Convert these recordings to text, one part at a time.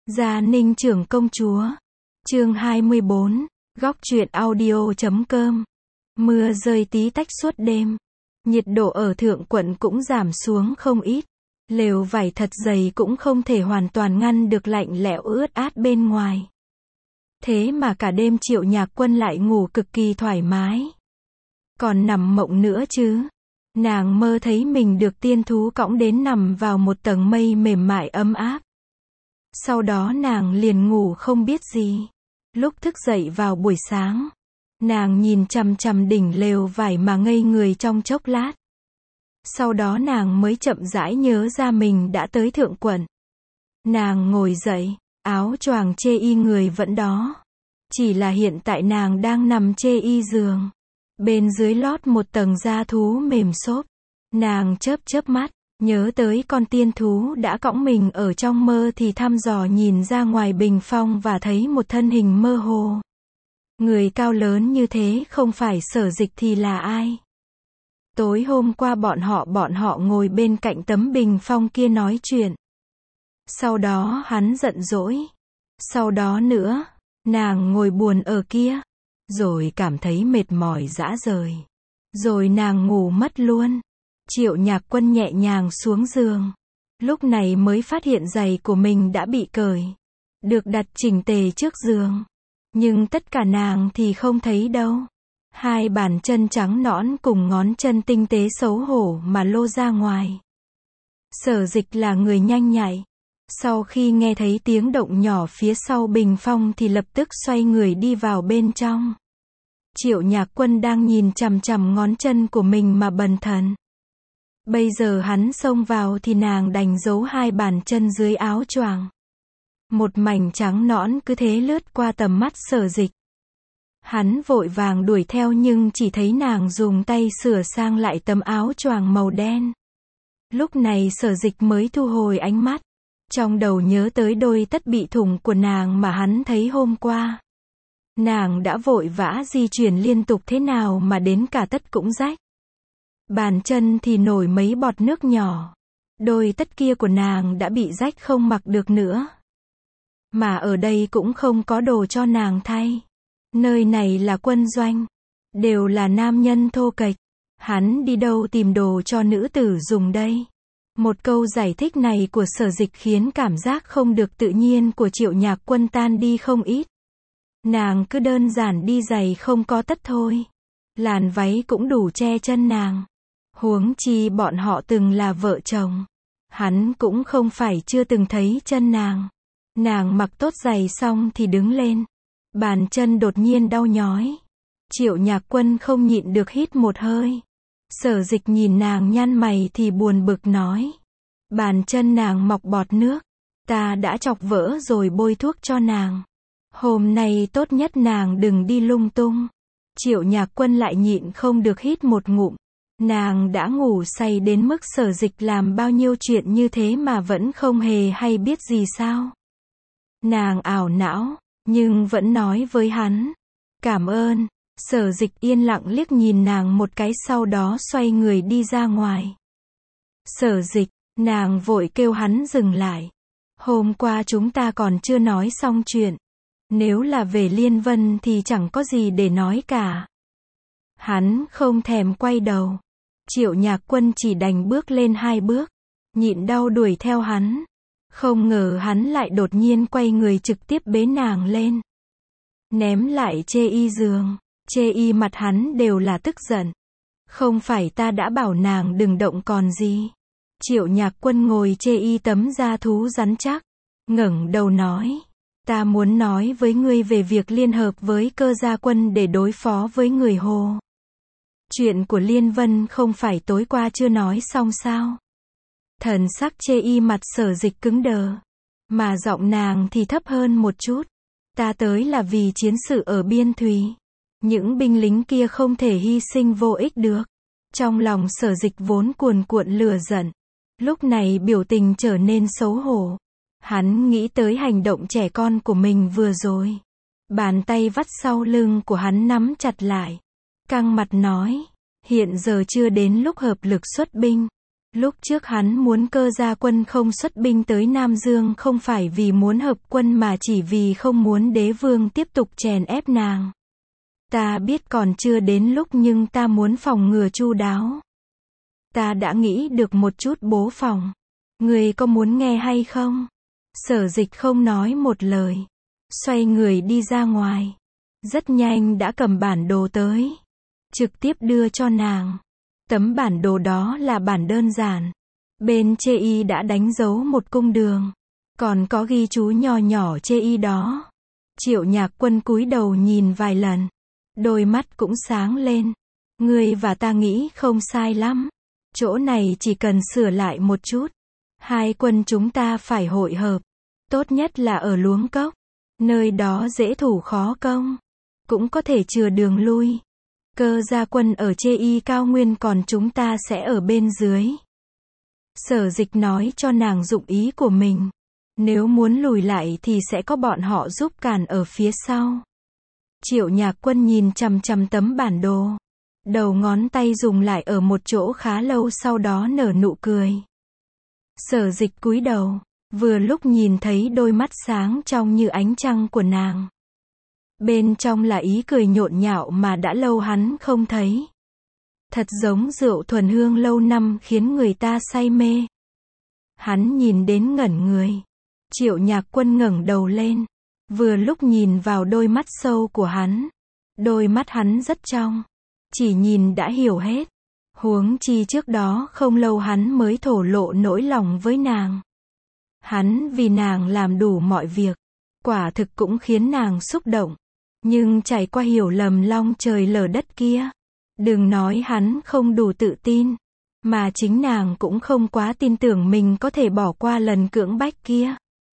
Gia Ninh trưởng công chúa. Chương 24. Góc truyện audio.com. Mưa rơi tí tách suốt đêm. Nhiệt độ ở thượng quận cũng giảm xuống không ít. Lều vải thật dày cũng không thể hoàn toàn ngăn được lạnh lẽo ướt át bên ngoài. Thế mà cả đêm Triệu Nhạc Quân lại ngủ cực kỳ thoải mái. Còn nằm mộng nữa chứ. Nàng mơ thấy mình được tiên thú cõng đến nằm vào một tầng mây mềm mại ấm áp. Sau đó nàng liền ngủ không biết gì. Lúc thức dậy vào buổi sáng, nàng nhìn chằm chằm đỉnh lều vải mà ngây người trong chốc lát. Sau đó nàng mới chậm rãi nhớ ra mình đã tới thượng quận. Nàng ngồi dậy, áo choàng chê y người vẫn đó. Chỉ là hiện tại nàng đang nằm chê y giường. Bên dưới lót một tầng da thú mềm xốp. Nàng chớp chớp mắt, nhớ tới con tiên thú đã cõng mình ở trong mơ thì thăm dò nhìn ra ngoài bình phong và thấy một thân hình mơ hồ. Người cao lớn như thế không phải Sở Dịch thì là ai? Tối hôm qua bọn họ ngồi bên cạnh tấm bình phong kia nói chuyện. Sau đó hắn giận dỗi. Sau đó nữa, nàng ngồi buồn ở kia. Rồi cảm thấy mệt mỏi rã rời. Rồi nàng ngủ mất luôn. Triệu Nhạc Quân nhẹ nhàng xuống giường. Lúc này mới phát hiện giày của mình đã bị cởi. Được đặt chỉnh tề trước giường. Nhưng tất cả nàng thì không thấy đâu. Hai bàn chân trắng nõn cùng ngón chân tinh tế xấu hổ mà lô ra ngoài. Sở Dịch là người nhanh nhạy. Sau khi nghe thấy tiếng động nhỏ phía sau bình phong thì lập tức xoay người đi vào bên trong. Triệu Nhạc Quân đang nhìn chằm chằm ngón chân của mình mà bần thần. Bây giờ hắn xông vào thì nàng đành giấu hai bàn chân dưới áo choàng. Một mảnh trắng nõn cứ thế lướt qua tầm mắt Sở Dịch. Hắn vội vàng đuổi theo nhưng chỉ thấy nàng dùng tay sửa sang lại tấm áo choàng màu đen. Lúc này Sở Dịch mới thu hồi ánh mắt. Trong đầu nhớ tới đôi tất bị thủng của nàng mà hắn thấy hôm qua. Nàng đã vội vã di chuyển liên tục thế nào mà đến cả tất cũng rách. Bàn chân thì nổi mấy bọt nước nhỏ. Đôi tất kia của nàng đã bị rách không mặc được nữa. Mà ở đây cũng không có đồ cho nàng thay. Nơi này là quân doanh. Đều là nam nhân thô kệch. Hắn đi đâu tìm đồ cho nữ tử dùng đây? Một câu giải thích này của Sở Dịch khiến cảm giác không được tự nhiên của Triệu Nhạc Quân tan đi không ít. Nàng cứ đơn giản đi giày không có tất thôi. Làn váy cũng đủ che chân nàng. Huống chi bọn họ từng là vợ chồng. Hắn cũng không phải chưa từng thấy chân nàng. Nàng mặc tốt giày xong thì đứng lên. Bàn chân đột nhiên đau nhói. Triệu Nhạc Quân không nhịn được hít một hơi. Sở Dịch nhìn nàng nhăn mày thì buồn bực nói. Bàn chân nàng mọc bọt nước. Ta đã chọc vỡ rồi bôi thuốc cho nàng. Hôm nay tốt nhất nàng đừng đi lung tung. Triệu Nhạc Quân lại nhịn không được hít một ngụm. Nàng đã ngủ say đến mức Sở Dịch làm bao nhiêu chuyện như thế mà vẫn không hề hay biết gì sao. Nàng ảo não, nhưng vẫn nói với hắn. Cảm ơn. Sở Dịch yên lặng liếc nhìn nàng một cái sau đó xoay người đi ra ngoài. Sở Dịch, nàng vội kêu hắn dừng lại. Hôm qua chúng ta còn chưa nói xong chuyện. Nếu là về Liên Vân thì chẳng có gì để nói cả. Hắn không thèm quay đầu. Triệu Nhạc Quân chỉ đành bước lên 2 bước. Nhịn đau đuổi theo hắn. Không ngờ hắn lại đột nhiên quay người trực tiếp bế nàng lên. Ném lại chê y giường. Chê y mặt hắn đều là tức giận. Không phải ta đã bảo nàng đừng động còn gì. Triệu Nhạc Quân ngồi chê y tấm da thú rắn chắc. Ngẩng đầu nói. Ta muốn nói với ngươi về việc liên hợp với Cơ Gia Quân để đối phó với người Hồ. Chuyện của Liên Vân không phải tối qua chưa nói xong sao? Thần sắc chê y mặt Sở Dịch cứng đờ. Mà giọng nàng thì thấp hơn một chút. Ta tới là vì chiến sự ở Biên Thùy. Những binh lính kia không thể hy sinh vô ích được. Trong lòng Sở Dịch vốn cuồn cuộn lửa giận. Lúc này biểu tình trở nên xấu hổ. Hắn nghĩ tới hành động trẻ con của mình vừa rồi. Bàn tay vắt sau lưng của hắn nắm chặt lại. Căng mặt nói. Hiện giờ chưa đến lúc hợp lực xuất binh. Lúc trước hắn muốn Cơ Gia Quân không xuất binh tới Nam Dương không phải vì muốn hợp quân mà chỉ vì không muốn đế vương tiếp tục chèn ép nàng. Ta biết còn chưa đến lúc nhưng ta muốn phòng ngừa chu đáo. Ta đã nghĩ được một chút bố phòng. Người có muốn nghe hay không? Sở Dịch không nói một lời. Xoay người đi ra ngoài. Rất nhanh đã cầm bản đồ tới. Trực tiếp đưa cho nàng. Tấm bản đồ đó là bản đơn giản. Bên chê y đã đánh dấu một cung đường. Còn có ghi chú nhỏ nhỏ chê y đó. Triệu Nhạc Quân cúi đầu nhìn vài lần. Đôi mắt cũng sáng lên. Ngươi và ta nghĩ không sai lắm. Chỗ này chỉ cần sửa lại một chút. Hai quân chúng ta phải hội hợp. Tốt nhất là ở Luống Cốc. Nơi đó dễ thủ khó công. Cũng có thể chừa đường lui. Cơ Gia Quân ở chê y cao nguyên còn chúng ta sẽ ở bên dưới. Sở Dịch nói cho nàng dụng ý của mình. Nếu muốn lùi lại thì sẽ có bọn họ giúp cản ở phía sau. Triệu Nhạc Quân nhìn chằm chằm tấm bản đồ. Đầu ngón tay dùng lại ở một chỗ khá lâu sau đó nở nụ cười. Sở Dịch cúi đầu. Vừa lúc nhìn thấy đôi mắt sáng trong như ánh trăng của nàng. Bên trong là ý cười nhộn nhạo mà đã lâu hắn không thấy. Thật giống rượu thuần hương lâu năm khiến người ta say mê. Hắn nhìn đến ngẩn người. Triệu Nhạc Quân ngẩng đầu lên. Vừa lúc nhìn vào đôi mắt sâu của hắn. Đôi mắt hắn rất trong. Chỉ nhìn đã hiểu hết. Huống chi trước đó không lâu hắn mới thổ lộ nỗi lòng với nàng. Hắn vì nàng làm đủ mọi việc. Quả thực cũng khiến nàng xúc động. Nhưng trải qua hiểu lầm long trời lở đất kia. Đừng nói hắn không đủ tự tin. Mà chính nàng cũng không quá tin tưởng mình có thể bỏ qua lần cưỡng bách kia.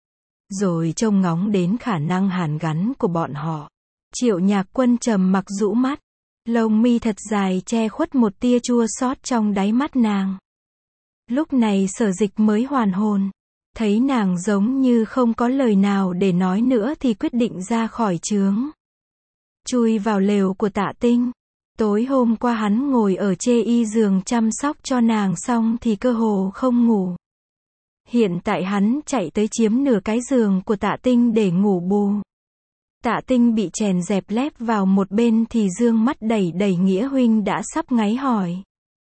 Rồi trông ngóng đến khả năng hàn gắn của bọn họ. Triệu Nhạc Quân trầm mặc rũ mắt. Lông mi thật dài che khuất một tia chua xót trong đáy mắt nàng. Lúc này Sở Dịch mới hoàn hồn. Thấy nàng giống như không có lời nào để nói nữa thì quyết định ra khỏi trướng. Chui vào lều của Tạ Tinh. Tối hôm qua hắn ngồi ở chê y giường chăm sóc cho nàng xong thì cơ hồ không ngủ. Hiện tại hắn chạy tới chiếm nửa cái giường của Tạ Tinh để ngủ bù. Tạ Tinh bị chèn dẹp lép vào một bên thì dương mắt đẩy đẩy Nghĩa huynh đã sắp ngáy hỏi.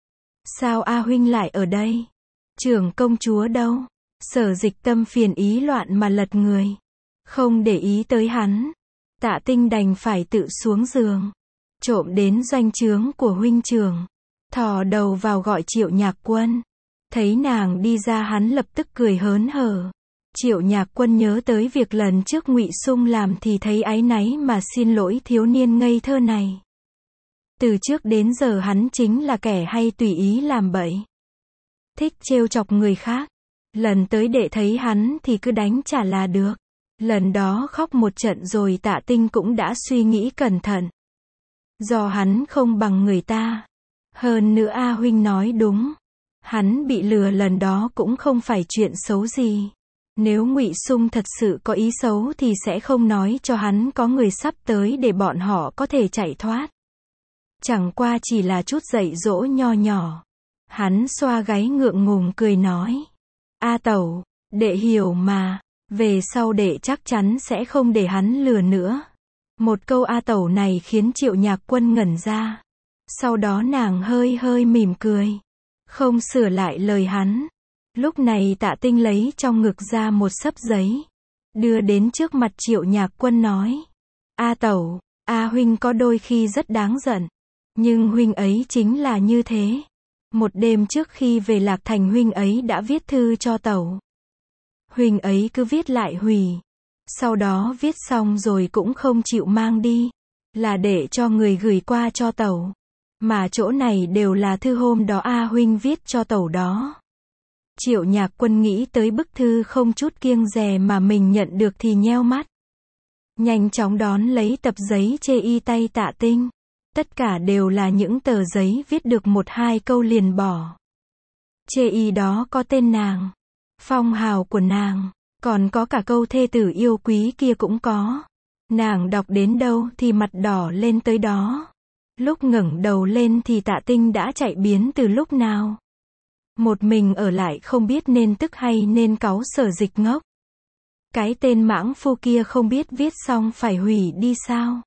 Sao A huynh lại ở đây? Trưởng công chúa đâu? Sở Dịch tâm phiền ý loạn mà lật người. Không để ý tới hắn. Tạ Tinh đành phải tự xuống giường. Trộm đến doanh trướng của huynh trưởng. Thò đầu vào gọi Triệu Nhạc Quân. Thấy nàng đi ra hắn lập tức cười hớn hở. Triệu Nhạc Quân nhớ tới việc lần trước Ngụy Sung làm thì thấy áy náy mà xin lỗi thiếu niên ngây thơ này. Từ trước đến giờ hắn chính là kẻ hay tùy ý làm bậy. Thích trêu chọc người khác. Lần tới đệ thấy hắn thì cứ đánh trả là được. Lần đó khóc một trận rồi Tạ Tinh cũng đã suy nghĩ cẩn thận. Do hắn không bằng người ta. Hơn nữa A huynh nói đúng. Hắn bị lừa lần đó cũng không phải chuyện xấu gì. Nếu Ngụy Sung thật sự có ý xấu thì sẽ không nói cho hắn có người sắp tới để bọn họ có thể chạy thoát. Chẳng qua chỉ là chút dạy dỗ nho nhỏ. Hắn xoa gáy ngượng ngùng cười nói. A tẩu, đệ hiểu mà. Về sau đệ chắc chắn sẽ không để hắn lừa nữa. Một câu A tẩu này khiến Triệu Nhạc Quân ngẩn ra. Sau đó nàng hơi hơi mỉm cười. Không sửa lại lời hắn. Lúc này Tạ Tinh lấy trong ngực ra một xấp giấy. Đưa đến trước mặt Triệu Nhạc Quân nói. A tẩu, A huynh có đôi khi rất đáng giận. Nhưng huynh ấy chính là như thế. Một đêm trước khi về Lạc Thành huynh ấy đã viết thư cho tẩu. Huynh ấy cứ viết lại hủy. Sau đó viết xong rồi cũng không chịu mang đi. Là để cho người gửi qua cho tẩu. Mà chỗ này đều là thư hôm đó A huynh viết cho tẩu đó. Triệu Nhạc Quân nghĩ tới bức thư không chút kiêng dè mà mình nhận được thì nheo mắt. Nhanh chóng đón lấy tập giấy chê y tay Tạ Tinh. Tất cả đều là những tờ giấy viết được một hai câu liền bỏ. Chê y đó có tên nàng. Phong hào của nàng. Còn có cả câu thê tử yêu quý kia cũng có. Nàng đọc đến đâu thì mặt đỏ lên tới đó. Lúc ngẩng đầu lên thì Tạ Tinh đã chạy biến từ lúc nào. Một mình ở lại không biết nên tức hay nên cáu. Sở Dịch ngốc. Cái tên mãng phu kia không biết viết xong phải hủy đi sao?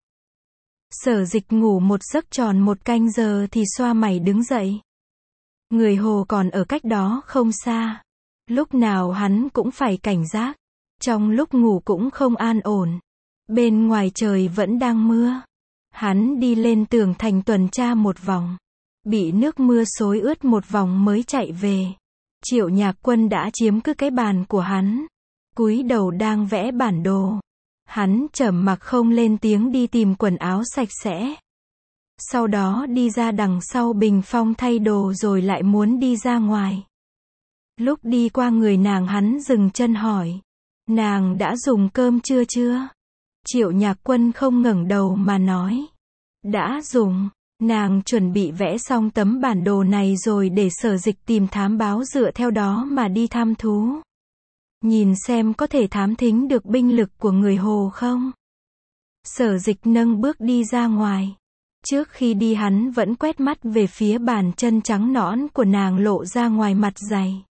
Sở Dịch ngủ một giấc tròn 1 canh giờ thì xoa mày đứng dậy. Người Hồ còn ở cách đó không xa. Lúc nào hắn cũng phải cảnh giác. Trong lúc ngủ cũng không an ổn. Bên ngoài trời vẫn đang mưa. Hắn đi lên tường thành tuần tra một vòng. Bị nước mưa xối ướt một vòng mới chạy về. Triệu Nhạc Quân đã chiếm cứ cái bàn của hắn. Cúi đầu đang vẽ bản đồ. Hắn trầm mặc không lên tiếng đi tìm quần áo sạch sẽ. Sau đó đi ra đằng sau bình phong thay đồ rồi lại muốn đi ra ngoài. Lúc đi qua người nàng hắn dừng chân hỏi. Nàng đã dùng cơm chưa? Triệu Nhạc Quân không ngẩng đầu mà nói. Đã dùng. Nàng chuẩn bị vẽ xong tấm bản đồ này rồi để Sở Dịch tìm thám báo dựa theo đó mà đi thăm thú. Nhìn xem có thể thám thính được binh lực của người Hồ không? Sở Dịch nâng bước đi ra ngoài. Trước khi đi hắn vẫn quét mắt về phía bàn chân trắng nõn của nàng lộ ra ngoài mặt giày.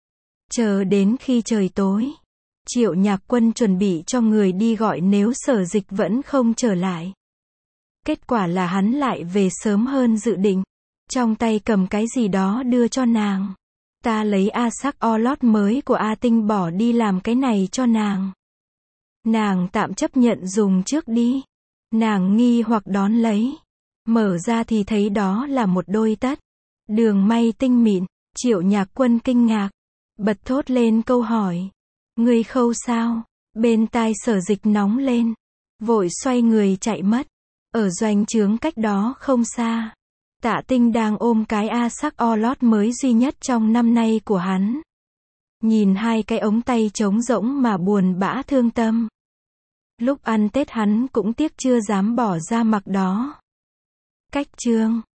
Chờ đến khi trời tối. Triệu Nhạc Quân chuẩn bị cho người đi gọi nếu Sở Dịch vẫn không trở lại. Kết quả là hắn lại về sớm hơn dự định. Trong tay cầm cái gì đó đưa cho nàng. Ta lấy Asak Olot mới của A Tinh bỏ đi làm cái này cho nàng. Nàng tạm chấp nhận dùng trước đi. Nàng nghi hoặc đón lấy. Mở ra thì thấy đó là một đôi tất. Đường may tinh mịn. Triệu Nhạc Quân kinh ngạc. Bật thốt lên câu hỏi. Ngươi khâu sao? Bên tai Sở Dịch nóng lên. Vội xoay người chạy mất. Ở doanh trướng cách đó không xa. Tạ Tinh đang ôm cái Asak Olot mới duy nhất trong năm nay của hắn. Nhìn 2 cái ống tay trống rỗng mà buồn bã thương tâm. Lúc ăn Tết hắn cũng tiếc chưa dám bỏ ra mặc đó. Cách chương